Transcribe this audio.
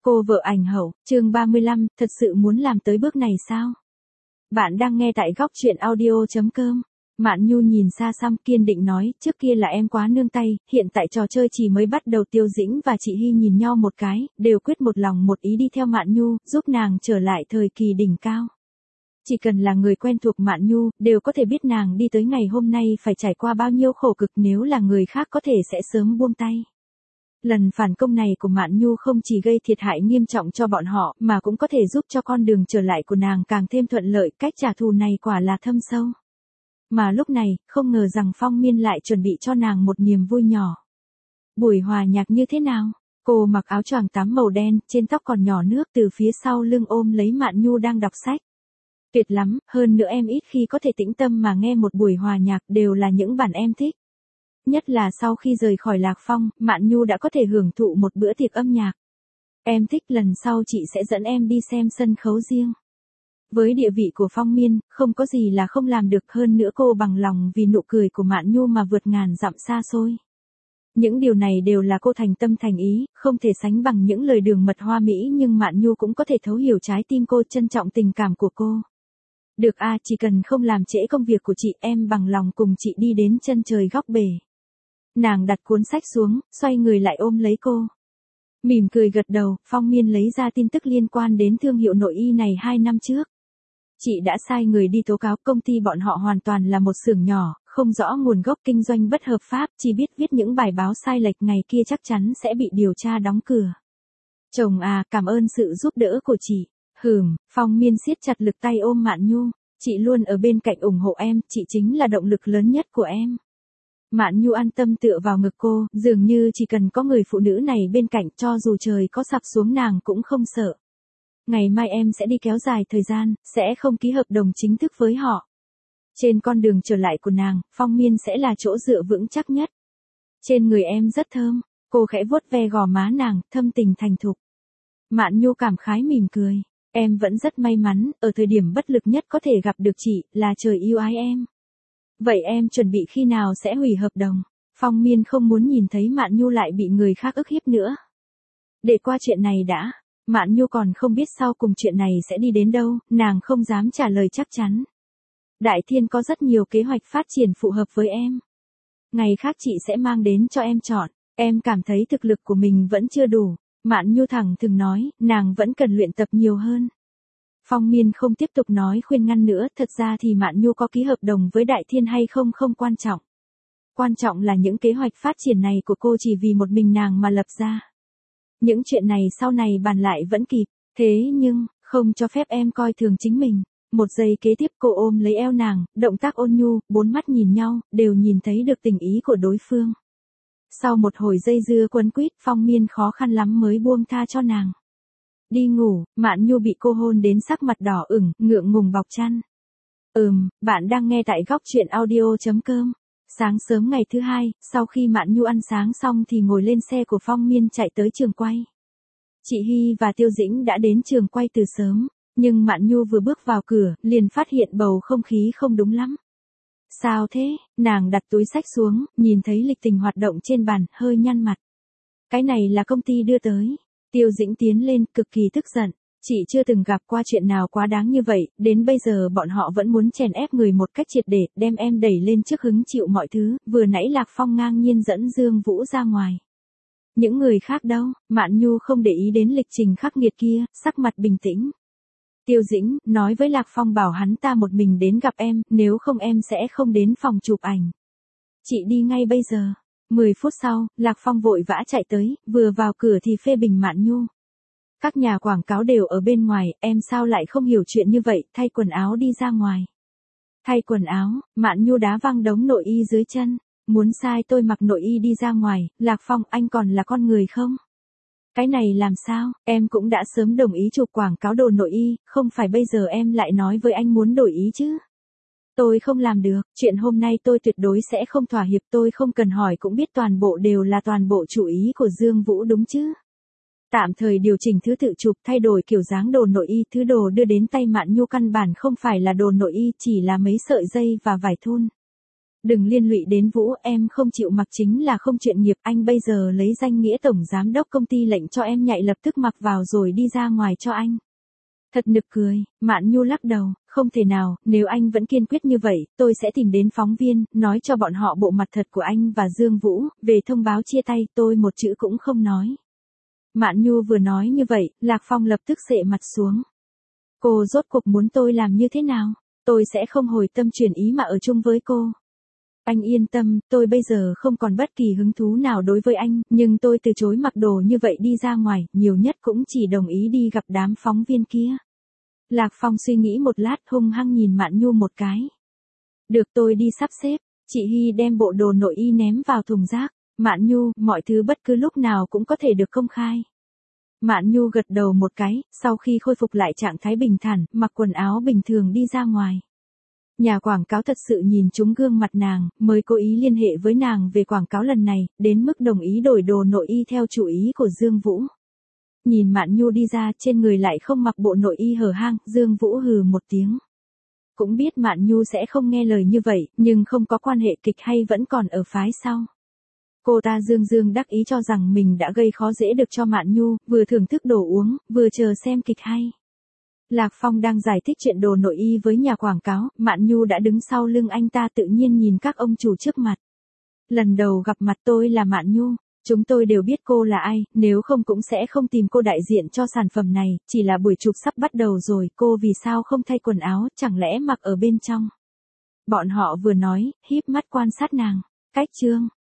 Cô vợ ảnh hậu, chương 35, thật sự muốn làm tới bước này sao? Bạn đang nghe tại góc chuyện audio.com. Mạn Nhu nhìn xa xăm kiên định nói, trước kia là em quá nương tay, hiện tại trò chơi chỉ mới bắt đầu. Tiêu Dĩnh và chị Hy nhìn nhau một cái, đều quyết một lòng một ý đi theo Mạn Nhu, giúp nàng trở lại thời kỳ đỉnh cao. Chỉ cần là người quen thuộc Mạn Nhu, đều có thể biết nàng đi tới ngày hôm nay phải trải qua bao nhiêu khổ cực, nếu là người khác có thể sẽ sớm buông tay. Lần phản công này của Mạn Nhu không chỉ gây thiệt hại nghiêm trọng cho bọn họ, mà cũng có thể giúp cho con đường trở lại của nàng càng thêm thuận lợi, cách trả thù này quả là thâm sâu. Mà lúc này, không ngờ rằng Phong Miên lại chuẩn bị cho nàng một niềm vui nhỏ. Buổi hòa nhạc như thế nào? Cô mặc áo choàng tắm màu đen, trên tóc còn nhỏ nước, từ phía sau lưng ôm lấy Mạn Nhu đang đọc sách. Tuyệt lắm, hơn nữa em ít khi có thể tĩnh tâm mà nghe một buổi hòa nhạc, đều là những bản em thích. Nhất là sau khi rời khỏi Lạc Phong, Mạn Nhu đã có thể hưởng thụ một bữa tiệc âm nhạc. Em thích, lần sau chị sẽ dẫn em đi xem sân khấu riêng. Với địa vị của Phong Miên, không có gì là không làm được, hơn nữa cô bằng lòng vì nụ cười của Mạn Nhu mà vượt ngàn dặm xa xôi. Những điều này đều là cô thành tâm thành ý, không thể sánh bằng những lời đường mật hoa mỹ, nhưng Mạn Nhu cũng có thể thấu hiểu trái tim cô, trân trọng tình cảm của cô. Được à, chỉ cần không làm trễ công việc của chị, em bằng lòng cùng chị đi đến chân trời góc bể. Nàng đặt cuốn sách xuống, xoay người lại ôm lấy cô. Mỉm cười gật đầu, Phong Miên lấy ra tin tức liên quan đến thương hiệu nội y này 2 năm trước. Chị đã sai người đi tố cáo, công ty bọn họ hoàn toàn là một xưởng nhỏ, không rõ nguồn gốc kinh doanh bất hợp pháp, chỉ biết viết những bài báo sai lệch, ngày kia chắc chắn sẽ bị điều tra đóng cửa. Chồng à, cảm ơn sự giúp đỡ của chị. Phong Miên siết chặt lực tay ôm Mạn Nhu. Chị luôn ở bên cạnh ủng hộ em, chị chính là động lực lớn nhất của em. Mạn Nhu an tâm tựa vào ngực cô, dường như chỉ cần có người phụ nữ này bên cạnh, cho dù trời có sập xuống nàng cũng không sợ. Ngày mai em sẽ đi kéo dài thời gian, sẽ không ký hợp đồng chính thức với họ. Trên con đường trở lại của nàng, Phong Miên sẽ là chỗ dựa vững chắc nhất. Trên người em rất thơm, cô khẽ vuốt ve gò má nàng, thâm tình thành thục. Mạn Nhu cảm khái mỉm cười, em vẫn rất may mắn, ở thời điểm bất lực nhất có thể gặp được chị, là trời yêu ái em. Vậy em chuẩn bị khi nào sẽ hủy hợp đồng? Phong Miên không muốn nhìn thấy Mạn Nhu lại bị người khác ức hiếp nữa. Để qua chuyện này đã, Mạn Nhu còn không biết sau cùng chuyện này sẽ đi đến đâu, nàng không dám trả lời chắc chắn. Đại Thiên có rất nhiều kế hoạch phát triển phù hợp với em. Ngày khác chị sẽ mang đến cho em chọn, em cảm thấy thực lực của mình vẫn chưa đủ. Mạn Nhu thẳng thừng nói, nàng vẫn cần luyện tập nhiều hơn. Phong Miên không tiếp tục nói khuyên ngăn nữa, thật ra thì Mạn Nhu có ký hợp đồng với Đại Thiên hay không không quan trọng. Quan trọng là những kế hoạch phát triển này của cô chỉ vì một mình nàng mà lập ra. Những chuyện này sau này bàn lại vẫn kịp, thế nhưng, không cho phép em coi thường chính mình. Một giây kế tiếp cô ôm lấy eo nàng, động tác ôn nhu, bốn mắt nhìn nhau, đều nhìn thấy được tình ý của đối phương. Sau một hồi dây dưa quấn quýt, Phong Miên khó khăn lắm mới buông tha cho nàng. Đi ngủ, Mạn Nhu bị cô hôn đến sắc mặt đỏ ửng, ngượng ngùng bọc chăn. Bạn đang nghe tại góc chuyện audio.com. Sáng sớm ngày thứ hai, sau khi Mạn Nhu ăn sáng xong thì ngồi lên xe của Phong Miên chạy tới trường quay. Chị Hy và Tiêu Dĩnh đã đến trường quay từ sớm, nhưng Mạn Nhu vừa bước vào cửa, liền phát hiện bầu không khí không đúng lắm. Sao thế? Nàng đặt túi sách xuống, nhìn thấy lịch trình hoạt động trên bàn, hơi nhăn mặt. Cái này là công ty đưa tới. Tiêu Dĩnh tiến lên, cực kỳ tức giận. Chị chưa từng gặp qua chuyện nào quá đáng như vậy, đến bây giờ bọn họ vẫn muốn chèn ép người một cách triệt để, đem em đẩy lên trước hứng chịu mọi thứ, vừa nãy Lạc Phong ngang nhiên dẫn Dương Vũ ra ngoài. Những người khác đâu? Mạn Nhu không để ý đến lịch trình khắc nghiệt kia, sắc mặt bình tĩnh. Tiêu Dĩnh, nói với Lạc Phong bảo hắn ta một mình đến gặp em, nếu không em sẽ không đến phòng chụp ảnh. Chị đi ngay bây giờ. 10 phút sau, Lạc Phong vội vã chạy tới, vừa vào cửa thì phê bình Mạn Nhu. Các nhà quảng cáo đều ở bên ngoài, em sao lại không hiểu chuyện như vậy, thay quần áo đi ra ngoài. Thay quần áo, Mạn Nhu đá văng đống nội y dưới chân. Muốn sai tôi mặc nội y đi ra ngoài, Lạc Phong, anh còn là con người không? Cái này làm sao, em cũng đã sớm đồng ý chụp quảng cáo đồ nội y, không phải bây giờ em lại nói với anh muốn đổi ý chứ. Tôi không làm được, chuyện hôm nay tôi tuyệt đối sẽ không thỏa hiệp, tôi không cần hỏi cũng biết toàn bộ đều là toàn bộ chủ ý của Dương Vũ đúng chứ. Tạm thời điều chỉnh thứ tự chụp, thay đổi kiểu dáng đồ nội y, thứ đồ đưa đến tay Mạn Nhu căn bản không phải là đồ nội y, chỉ là mấy sợi dây và vải thun. Đừng liên lụy đến Vũ, em không chịu mặc chính là không chuyện nghiệp, anh bây giờ lấy danh nghĩa tổng giám đốc công ty lệnh cho em nhạy lập tức mặc vào rồi đi ra ngoài cho anh. Thật nực cười, Mạn Nhu lắc đầu, không thể nào, nếu anh vẫn kiên quyết như vậy, tôi sẽ tìm đến phóng viên, nói cho bọn họ bộ mặt thật của anh và Dương Vũ, về thông báo chia tay, tôi một chữ cũng không nói. Mạn Nhu vừa nói như vậy, Lạc Phong lập tức xệ mặt xuống. Cô rốt cuộc muốn tôi làm như thế nào? Tôi sẽ không hồi tâm chuyển ý mà ở chung với cô. Anh yên tâm, tôi bây giờ không còn bất kỳ hứng thú nào đối với anh, nhưng tôi từ chối mặc đồ như vậy đi ra ngoài, nhiều nhất cũng chỉ đồng ý đi gặp đám phóng viên kia. Lạc Phong suy nghĩ một lát hung hăng nhìn Mạn Nhu một cái. Được tôi đi sắp xếp, chị Hy đem bộ đồ nội y ném vào thùng rác. Mạn Nhu, mọi thứ bất cứ lúc nào cũng có thể được công khai. Mạn Nhu gật đầu một cái, sau khi khôi phục lại trạng thái bình thản, mặc quần áo bình thường đi ra ngoài. Nhà quảng cáo thật sự nhìn trúng gương mặt nàng, mới cố ý liên hệ với nàng về quảng cáo lần này, đến mức đồng ý đổi đồ nội y theo chủ ý của Dương Vũ. Nhìn Mạn Nhu đi ra, trên người lại không mặc bộ nội y hở hang, Dương Vũ hừ một tiếng. Cũng biết Mạn Nhu sẽ không nghe lời như vậy, nhưng không có quan hệ, kịch hay vẫn còn ở phái sau. Cô ta dương đắc ý cho rằng mình đã gây khó dễ được cho Mạn Nhu, vừa thưởng thức đồ uống, vừa chờ xem kịch hay. Lạc Phong đang giải thích chuyện đồ nội y với nhà quảng cáo, Mạn Nhu đã đứng sau lưng anh ta tự nhiên nhìn các ông chủ trước mặt. Lần đầu gặp mặt tôi là Mạn Nhu, chúng tôi đều biết cô là ai, nếu không cũng sẽ không tìm cô đại diện cho sản phẩm này, chỉ là buổi chụp sắp bắt đầu rồi, cô vì sao không thay quần áo, chẳng lẽ mặc ở bên trong. Bọn họ vừa nói, híp mắt quan sát nàng, cách chương.